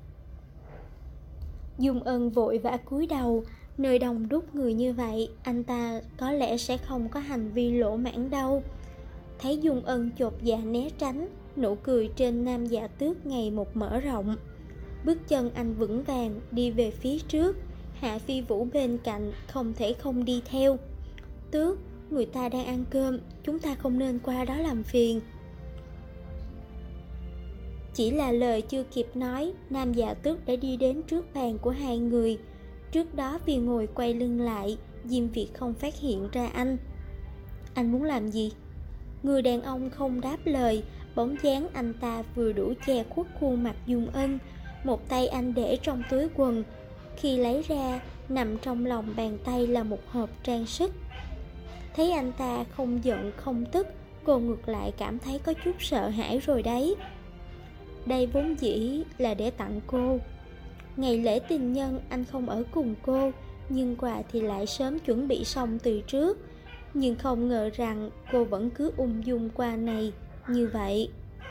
Dung Ân vội vã cúi đầu. Nơi đông đúc người như vậy, anh ta có lẽ sẽ không có hành vi lỗ mãng đâu. Thấy Dung Ân chột dạ né tránh, nụ cười trên Nam Dạ Tước ngày một mở rộng. Bước chân anh vững vàng đi về phía trước. Hạ Phi Vũ bên cạnh không thể không đi theo. Tước, người ta đang ăn cơm, chúng ta không nên qua đó làm phiền. Chỉ là lời chưa kịp nói, Nam Dạ Tước đã đi đến trước bàn của hai người. Trước đó vì ngồi quay lưng lại, Diêm Việt không phát hiện ra anh. Anh muốn làm gì? Người đàn ông không đáp lời, bóng dáng anh ta vừa đủ che khuất khuôn mặt Dung Ân. Một tay anh để trong túi quần, khi lấy ra, nằm trong lòng bàn tay là một hộp trang sức. Thấy anh ta không giận không tức, cô ngược lại cảm thấy có chút sợ hãi rồi đấy. Đây vốn dĩ là để tặng cô. Ngày lễ tình nhân anh không ở cùng cô, nhưng quà thì lại sớm chuẩn bị xong từ trước. Nhưng không ngờ rằng cô vẫn cứ ung dung qua này như vậy.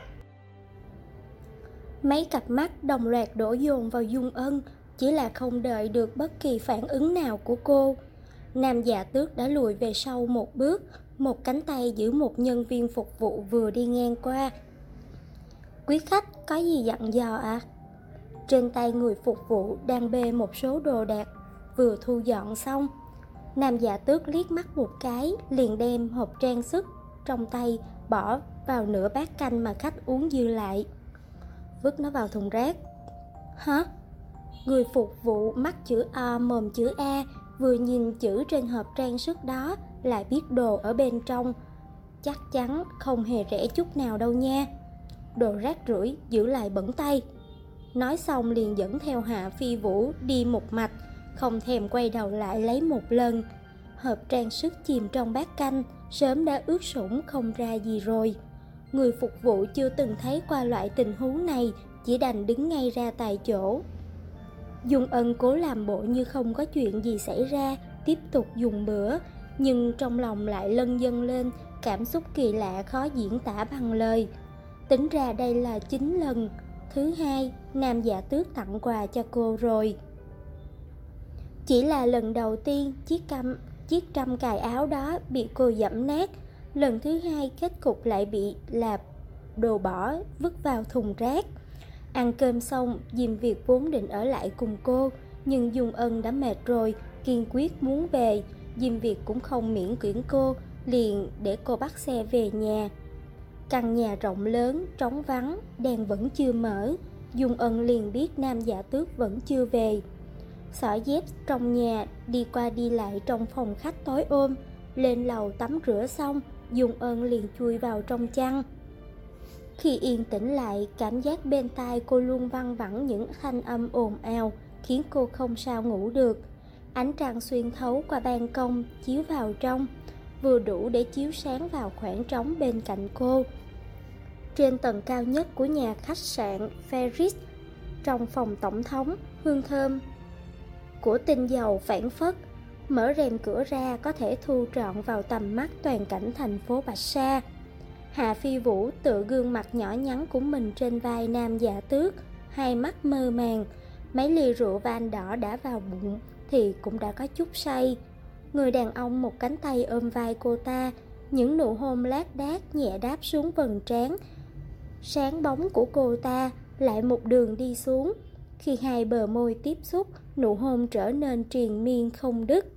Mấy cặp mắt đồng loạt đổ dồn vào Dung Ân, chỉ là không đợi được bất kỳ phản ứng nào của cô. Nam Dạ Tước đã lùi về sau một bước, một cánh tay giữ một nhân viên phục vụ vừa đi ngang qua. Quý khách có gì dặn dò ạ? Trên tay người phục vụ đang bê một số đồ đạc vừa thu dọn xong. Nam Dạ Tước liếc mắt một cái, liền đem hộp trang sức trong tay bỏ vào nửa bát canh mà khách uống dư lại. Vứt nó vào thùng rác. Hả? Người phục vụ mắt chữ O mồm chữ A, vừa nhìn chữ trên hộp trang sức đó lại biết đồ ở bên trong chắc chắn không hề rẻ chút nào đâu nha. Đồ rác rưởi, giữ lại bẩn tay. Nói xong liền dẫn theo Hạ Phi Vũ đi một mạch, không thèm quay đầu lại lấy một lần. Hộp trang sức chìm trong bát canh sớm đã ướt sũng không ra gì rồi. Người phục vụ chưa từng thấy qua loại tình huống này, chỉ đành đứng ngay ra tại chỗ. Dung Ân cố làm bộ như không có chuyện gì xảy ra, tiếp tục dùng bữa, nhưng trong lòng lại lân dâng lên cảm xúc kỳ lạ khó diễn tả bằng lời. Tính ra đây là 9 lần thứ 2 Nam Dạ Tước tặng quà cho cô rồi. Chỉ là lần đầu tiên chiếc trăm cài áo đó bị cô giẫm nát, lần thứ 2 kết cục lại bị là đồ bỏ vứt vào thùng rác. Ăn cơm xong, Diêm Việt vốn định ở lại cùng cô, nhưng Dung Ân đã mệt rồi, kiên quyết muốn về. Diêm Việt cũng không miễn cưỡng cô, liền để cô bắt xe về nhà. Căn nhà rộng lớn, trống vắng, đèn vẫn chưa mở. Dung Ân liền biết Nam Dạ Tước vẫn chưa về. Xỏ dép trong nhà, đi qua đi lại trong phòng khách tối ôm. Lên lầu tắm rửa xong, Dung Ân liền chui vào trong chăn. Khi yên tĩnh lại, cảm giác bên tai cô luôn văng vẳng những thanh âm ồn ào, khiến cô không sao ngủ được. Ánh trăng xuyên thấu qua ban công, chiếu vào trong, vừa đủ để chiếu sáng vào khoảng trống bên cạnh cô. Trên tầng cao nhất của nhà khách sạn Ferris, trong phòng tổng thống, hương thơm của tinh dầu phảng phất. Mở rèm cửa ra có thể thu trọn vào tầm mắt toàn cảnh thành phố Bạch Sa. Hạ Phi Vũ tựa gương mặt nhỏ nhắn của mình trên vai Nam Dạ Tước, hai mắt mơ màng. Mấy ly rượu vang đỏ đã vào bụng thì cũng đã có chút say. Người đàn ông một cánh tay ôm vai cô ta, những nụ hôn lác đác nhẹ đáp xuống vầng trán sáng bóng của cô ta, lại một đường đi xuống. Khi hai bờ môi tiếp xúc, nụ hôn trở nên triền miên không dứt.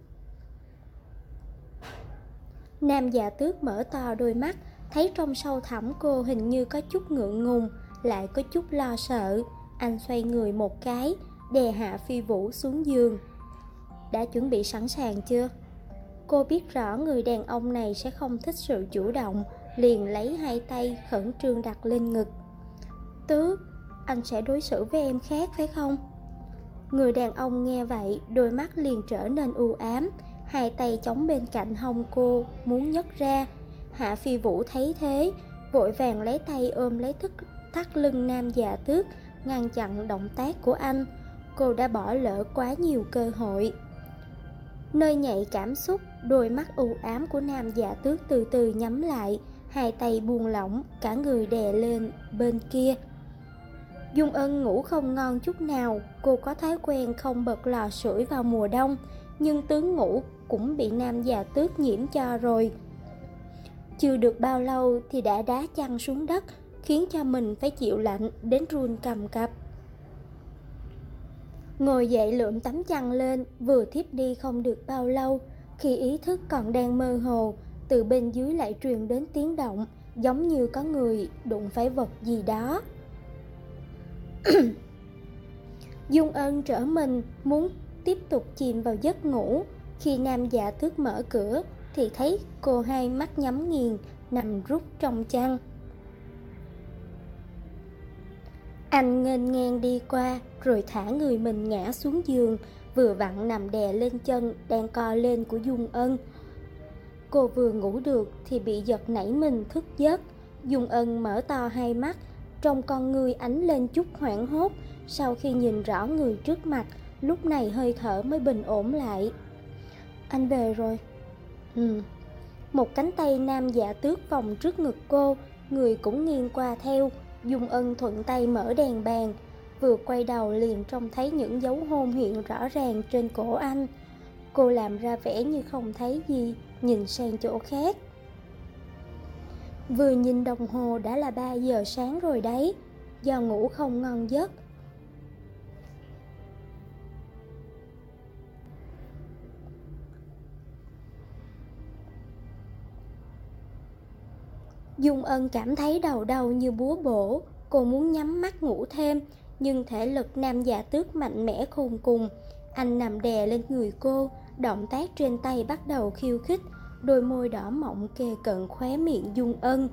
Nam Dạ Tước mở to đôi mắt, thấy trong sâu thẳm cô hình như có chút ngượng ngùng, lại có chút lo sợ. Anh xoay người một cái, đè Hạ Phi Vũ xuống giường. Đã chuẩn bị sẵn sàng chưa? Cô biết rõ người đàn ông này sẽ không thích sự chủ động, liền lấy hai tay khẩn trương đặt lên ngực. Tước, anh sẽ đối xử với em khác phải không? Người đàn ông nghe vậy, đôi mắt liền trở nên u ám, hai tay chống bên cạnh hông cô, muốn nhấc ra. Hạ Phi Vũ thấy thế, vội vàng lấy tay ôm lấy thắt lưng Nam Dạ Tước, ngăn chặn động tác của anh. Cô đã bỏ lỡ quá nhiều cơ hội. Nơi nhạy cảm xúc, đôi mắt u ám của Nam Dạ Tước từ từ nhắm lại, hai tay buông lỏng, cả người đè lên bên kia. Dung Ân ngủ không ngon chút nào. Cô có thói quen không bật lò sưởi vào mùa đông, nhưng tướng ngủ cũng bị Nam Dạ Tước nhiễm cho rồi. Chưa được bao lâu thì đã đá chăn xuống đất, khiến cho mình phải chịu lạnh đến run cầm cập. Ngồi dậy lượm tấm chăn lên, vừa thiếp đi không được bao lâu, khi ý thức còn đang mơ hồ, từ bên dưới lại truyền đến tiếng động, giống như có người đụng phải vật gì đó. Dung Ân trở mình, muốn tiếp tục chìm vào giấc ngủ. Khi Nam Dạ Tước mở cửa thì thấy cô hai mắt nhắm nghiền, nằm rút trong chăn. Anh nghênh ngang đi qua, rồi thả người mình ngã xuống giường, vừa vặn nằm đè lên chân đang co lên của Dung Ân. Cô vừa ngủ được thì bị giật nảy mình thức giấc. Dung Ân mở to hai mắt, trong con ngươi ánh lên chút hoảng hốt. Sau khi nhìn rõ người trước mặt, lúc này hơi thở mới bình ổn lại. Anh về rồi. Một cánh tay Nam Dạ Tước vòng trước ngực cô, người cũng nghiêng qua theo. Dung Ân thuận tay mở đèn bàn, vừa quay đầu liền trông thấy những dấu hôn hiện rõ ràng trên cổ anh. Cô làm ra vẻ như không thấy gì, nhìn sang chỗ khác. Vừa nhìn đồng hồ đã là 3 giờ sáng rồi đấy. Do ngủ không ngon giấc, Dung Ân cảm thấy đầu đau như búa bổ. Cô muốn nhắm mắt ngủ thêm, nhưng thể lực Nam Dạ Tước mạnh mẽ khôn cùng. Anh nằm đè lên người cô, động tác trên tay bắt đầu khiêu khích. đôi môi đỏ mọng kề cận khóe miệng Dung Ân.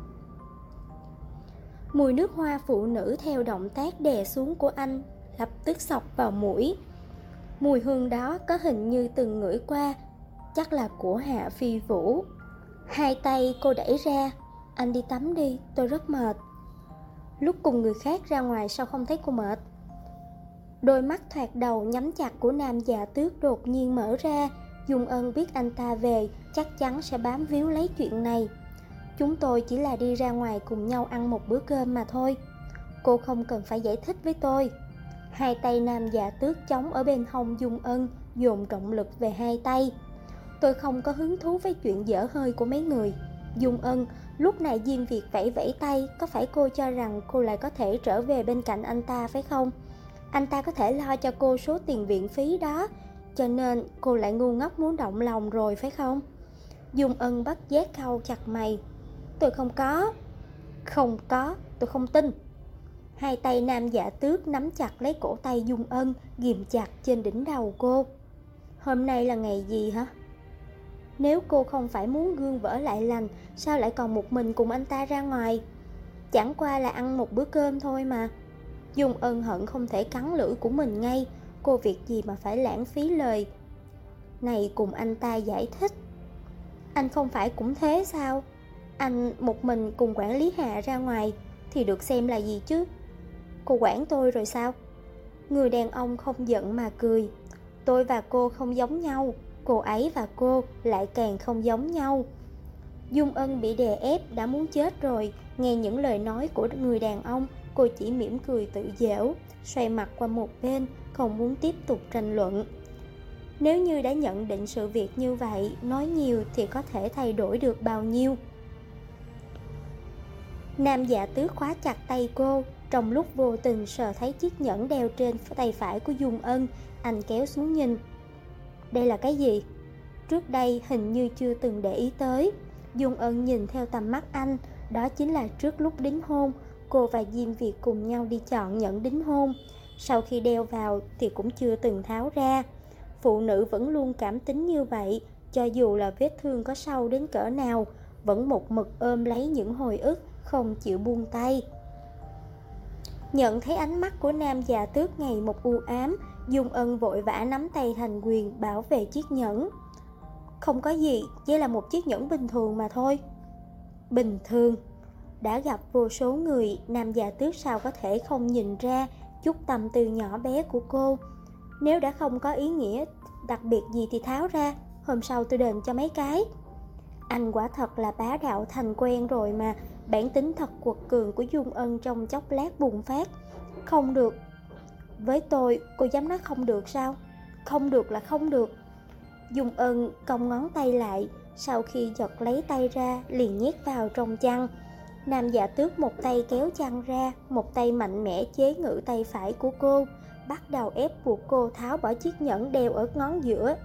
Mùi nước hoa phụ nữ theo động tác đè xuống của anh lập tức xộc vào mũi. Mùi hương đó có hình như từng ngửi qua, chắc là của Hạ Phi Vũ. Hai tay cô đẩy ra. Anh đi tắm đi, tôi rất mệt. Lúc cùng người khác ra ngoài sao không thấy cô mệt? Đôi mắt thoạt đầu nhắm chặt của nam già tước đột nhiên mở ra. Dung Ân biết anh ta về chắc chắn sẽ bám víu lấy chuyện này. Chúng tôi chỉ là đi ra ngoài cùng nhau ăn một bữa cơm mà thôi. Cô không cần phải giải thích với tôi. Hai tay nam già tước chống ở bên hông Dung Ân, dồn trọng lực về hai tay. Tôi không có hứng thú với chuyện dở hơi của mấy người. Dung Ân, lúc này Diêm Việt vẫy vẫy tay, có phải cô cho rằng cô lại có thể trở về bên cạnh anh ta phải không? Anh ta có thể lo cho cô số tiền viện phí đó, cho nên cô lại ngu ngốc muốn động lòng rồi phải không? Dung Ân bất giác cau chặt mày. Tôi không có. Không có, tôi không tin. Hai tay nam dạ tước nắm chặt lấy cổ tay Dung Ân, ghìm chặt trên đỉnh đầu cô. Hôm nay là ngày gì hả? Nếu cô không phải muốn gương vỡ lại lành, sao lại còn một mình cùng anh ta ra ngoài? Chẳng qua là ăn một bữa cơm thôi mà. Dung Ân hận không thể cắn lưỡi của mình ngay. Cô việc gì mà phải lãng phí lời này cùng anh ta giải thích. Anh không phải cũng thế sao? Anh một mình cùng quản lý Hạ ra ngoài thì được xem là gì chứ? Cô quản tôi rồi sao? Người đàn ông không giận mà cười. Tôi và cô không giống nhau, cô ấy và cô lại càng không giống nhau. Dung Ân bị đè ép đã muốn chết rồi. Nghe những lời nói của người đàn ông, cô chỉ mỉm cười tự giễu, xoay mặt qua một bên, không muốn tiếp tục tranh luận. Nếu như đã nhận định sự việc như vậy, nói nhiều thì có thể thay đổi được bao nhiêu? Nam dạ tước khóa chặt tay cô. Trong lúc vô tình sờ thấy chiếc nhẫn đeo trên tay phải của Dung Ân, anh kéo xuống nhìn. Đây là cái gì? Trước đây hình như chưa từng để ý tới. Dung Ân nhìn theo tầm mắt anh. Đó chính là trước lúc đính hôn, cô và Diêm Việt cùng nhau đi chọn nhẫn đính hôn. Sau khi đeo vào thì cũng chưa từng tháo ra. Phụ nữ vẫn luôn cảm tính như vậy. Cho dù là vết thương có sâu đến cỡ nào, vẫn một mực ôm lấy những hồi ức, không chịu buông tay. Nhận thấy ánh mắt của nam già tước ngày một u ám, Dung Ân vội vã nắm tay thành quyền bảo vệ chiếc nhẫn. Không có gì, chỉ là một chiếc nhẫn bình thường mà thôi. Bình thường? Đã gặp vô số người, nam già tước sao có thể không nhìn ra chút tâm tư nhỏ bé của cô. Nếu đã không có ý nghĩa đặc biệt gì thì tháo ra, hôm sau tôi đền cho mấy cái. Anh quả thật là bá đạo thành quen rồi mà. Bản tính thật quật cường của Dung Ân trong chốc lát bùng phát. Không được. Với tôi, cô dám nói không được sao? Không được là không được. Dung Ân cong ngón tay lại. Sau khi giật lấy tay ra, liền nhét vào trong chăn. Nam dạ tước một tay kéo chăn ra, một tay mạnh mẽ chế ngự tay phải của cô, bắt đầu ép buộc cô tháo bỏ chiếc nhẫn đeo ở ngón giữa.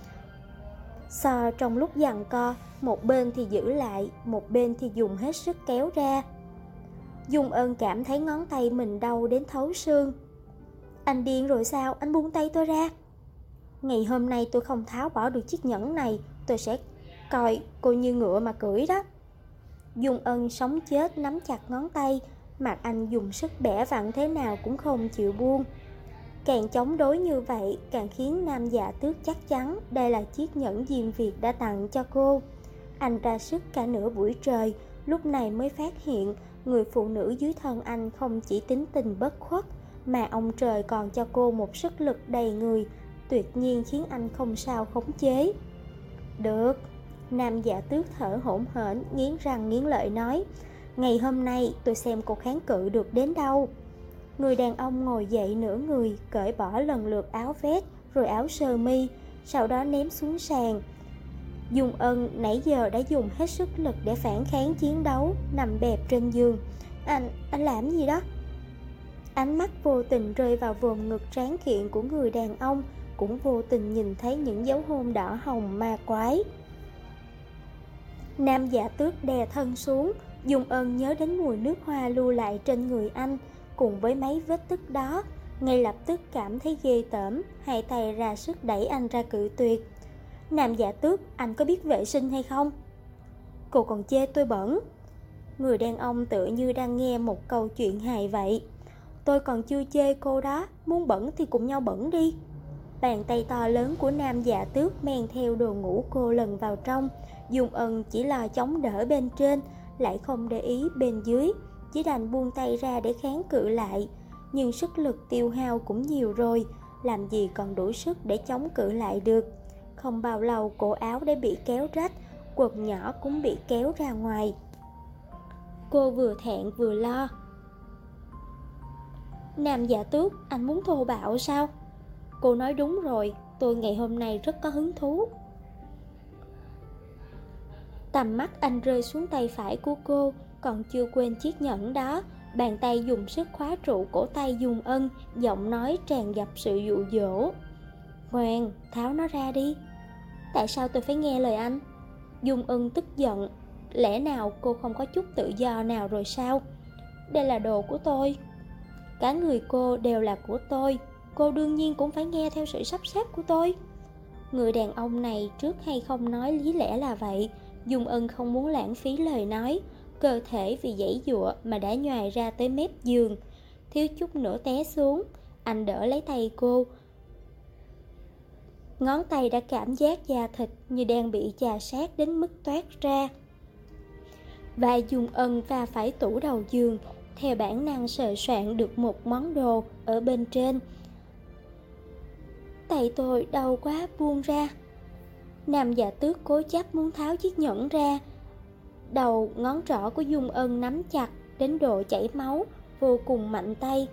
Trong lúc giằng co, một bên thì giữ lại, một bên thì dùng hết sức kéo ra. Dung Ân cảm thấy ngón tay mình đau đến thấu xương. Anh điên rồi sao? Anh buông tay tôi ra. Ngày hôm nay tôi không tháo bỏ được chiếc nhẫn này, tôi sẽ coi cô như ngựa mà cưỡi đó. Dung Ân sống chết nắm chặt ngón tay, mặt anh dùng sức bẻ vặn thế nào cũng không chịu buông. Càng chống đối như vậy, càng khiến nam dạ tước chắc chắn đây là chiếc nhẫn Diêm Việt đã tặng cho cô. Anh ra sức cả nửa buổi trời, lúc này mới phát hiện người phụ nữ dưới thân anh không chỉ tính tình bất khuất, mà ông trời còn cho cô một sức lực đầy người, tuyệt nhiên khiến anh không sao khống chế. Được, nam dạ tước thở hổn hển, nghiến răng nghiến lợi nói, ngày hôm nay tôi xem cô kháng cự được đến đâu. Người đàn ông ngồi dậy nửa người, cởi bỏ lần lượt áo vest, rồi áo sơ mi, sau đó ném xuống sàn. Dung Ân nãy giờ đã dùng hết sức lực để phản kháng chiến đấu, nằm bẹp trên giường. Anh làm gì đó? Ánh mắt vô tình rơi vào vùng ngực tráng kiện của người đàn ông, cũng vô tình nhìn thấy những dấu hôn đỏ hồng ma quái. Nam dạ tước đè thân xuống. Dung Ân nhớ đến mùi nước hoa lưu lại trên người anh, cùng với mấy vết tích đó, ngay lập tức cảm thấy ghê tởm, hai tay ra sức đẩy anh ra cự tuyệt. Nam Dạ Tước, anh có biết vệ sinh hay không? Cô còn chê tôi bẩn. Người đàn ông tựa như đang nghe một câu chuyện hài vậy. Tôi còn chưa chê cô đó, muốn bẩn thì cùng nhau bẩn đi. Bàn tay to lớn của Nam Dạ Tước men theo đồ ngủ cô lần vào trong. Dung Ân chỉ lo chống đỡ bên trên, lại không để ý bên dưới, chỉ đành buông tay ra để kháng cự lại. Nhưng sức lực tiêu hao cũng nhiều rồi, làm gì còn đủ sức để chống cự lại được. Không bao lâu cổ áo đã bị kéo rách, quần nhỏ cũng bị kéo ra ngoài. Cô vừa thẹn vừa lo. Nam Dạ Tước, anh muốn thô bạo sao? Cô nói đúng rồi, tôi ngày hôm nay rất có hứng thú. Tầm mắt anh rơi xuống tay phải của cô, còn chưa quên chiếc nhẫn đó. Bàn tay dùng sức khóa trụ cổ tay Dung Ân, giọng nói tràn ngập sự dụ dỗ. Ngoan, tháo nó ra đi. Tại sao tôi phải nghe lời anh? Dung Ân tức giận. Lẽ nào cô không có chút tự do nào rồi sao? Đây là đồ của tôi. Cả người cô đều là của tôi. Cô đương nhiên cũng phải nghe theo sự sắp xếp của tôi. Người đàn ông này trước hay không nói lý lẽ là vậy. Dung Ân không muốn lãng phí lời nói. Cơ thể vì giãy giụa mà đã nhoài ra tới mép giường, thiếu chút nữa té xuống. Anh đỡ lấy tay cô. Ngón tay đã cảm giác da thịt như đang bị chà sát đến mức toát ra. Vai Dung Ân va phải tủ đầu giường, theo bản năng sờ soạn được một món đồ ở bên trên. Tay tôi đau quá, buông ra. Nam Dạ Tước cố chấp muốn tháo chiếc nhẫn ra. Đầu ngón trỏ của Dung Ân nắm chặt đến độ chảy máu, vô cùng mạnh tay.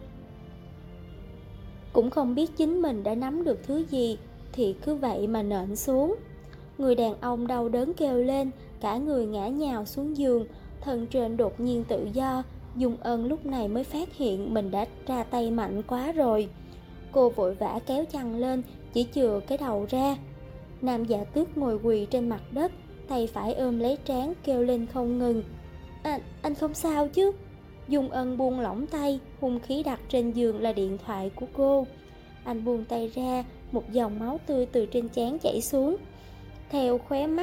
Cũng không biết chính mình đã nắm được thứ gì, thì cứ vậy mà nện xuống. Người đàn ông đau đớn kêu lên, cả người ngã nhào xuống giường, thân trên đột nhiên tự do. Dung Ân lúc này mới phát hiện mình đã ra tay mạnh quá rồi. Cô vội vã kéo chăn lên, chỉ chừa cái đầu ra. Nam Dạ Tước ngồi quỳ trên mặt đất, tay phải ôm lấy trán kêu lên không ngừng. Anh không sao chứ? Dung Ân buông lỏng tay, hung khí đặt trên giường là điện thoại của cô. Anh buông tay ra, một dòng máu tươi từ trên trán chảy xuống, theo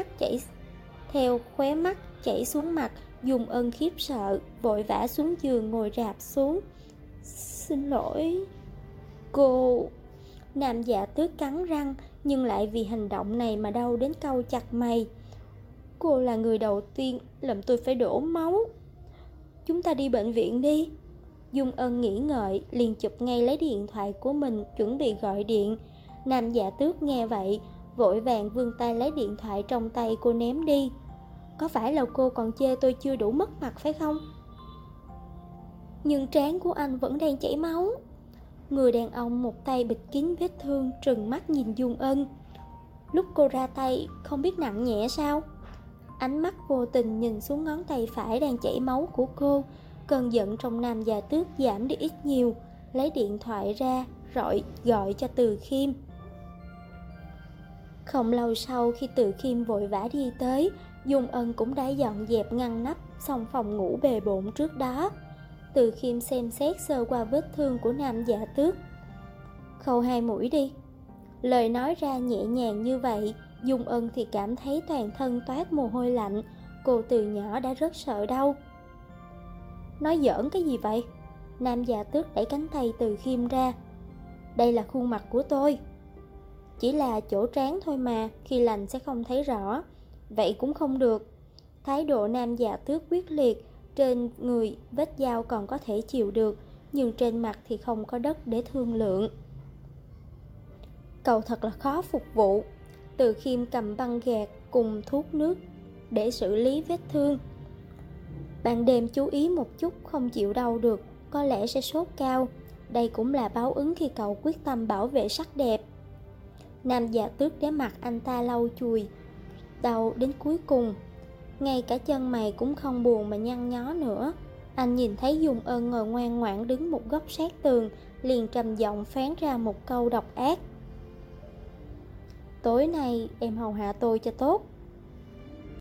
khóe mắt chảy xuống mặt. Dung Ân khiếp sợ, vội vã xuống giường ngồi rạp xuống. Xin lỗi cô. Nam Dạ Tước cắn răng, nhưng lại vì hành động này mà đau đến cau chặt mày. Cô là người đầu tiên làm tôi phải đổ máu. Chúng ta đi bệnh viện đi. Dung Ân nghĩ ngợi, liền chụp ngay lấy điện thoại của mình, chuẩn bị gọi điện. Nam Dạ Tước nghe vậy, vội vàng vươn tay lấy điện thoại trong tay cô ném đi. Có phải là cô còn chê tôi chưa đủ mất mặt phải không? Nhưng trán của anh vẫn đang chảy máu. Người đàn ông một tay bịt kín vết thương, trừng mắt nhìn Dung Ân. Lúc cô ra tay không biết nặng nhẹ sao? Ánh mắt vô tình nhìn xuống ngón tay phải đang chảy máu của cô. Cơn giận trong Nam Dạ Tước giảm đi ít nhiều, lấy điện thoại ra gọi cho Từ Khiêm. Không lâu sau, khi Từ Khiêm vội vã đi tới, Dung Ân cũng đã dọn dẹp ngăn nắp xong phòng ngủ bề bộn trước đó. Từ Khiêm xem xét sơ qua vết thương của Nam Dạ Tước. Khâu 2 mũi đi. Lời nói ra nhẹ nhàng như vậy, Dung Ân thì cảm thấy toàn thân toát mồ hôi lạnh. Cô từ nhỏ đã rất sợ đau. Nói giỡn cái gì vậy? Nam Dạ Tước đẩy cánh tay Từ Khiêm ra. Đây là khuôn mặt của tôi. Chỉ là chỗ trán thôi mà, khi lành sẽ không thấy rõ. Vậy cũng không được. Thái độ Nam Dạ Tước quyết liệt. Trên người vết dao còn có thể chịu được, nhưng trên mặt thì không có đất để thương lượng. Cậu thật là khó phục vụ. Từ Khiêm cầm băng gạc cùng thuốc nước để xử lý vết thương. Ban đêm chú ý một chút, không chịu đau được, có lẽ sẽ sốt cao. Đây cũng là báo ứng khi cậu quyết tâm bảo vệ sắc đẹp. Nam Dạ Tước để mặt anh ta lau chùi đau đến cuối cùng. Ngay cả chân mày cũng không buồn mà nhăn nhó nữa. Anh nhìn thấy Dung Ân ngồi ngoan ngoãn đứng một góc sát tường, liền trầm giọng phán ra một câu độc ác. Tối nay em hầu hạ tôi cho tốt.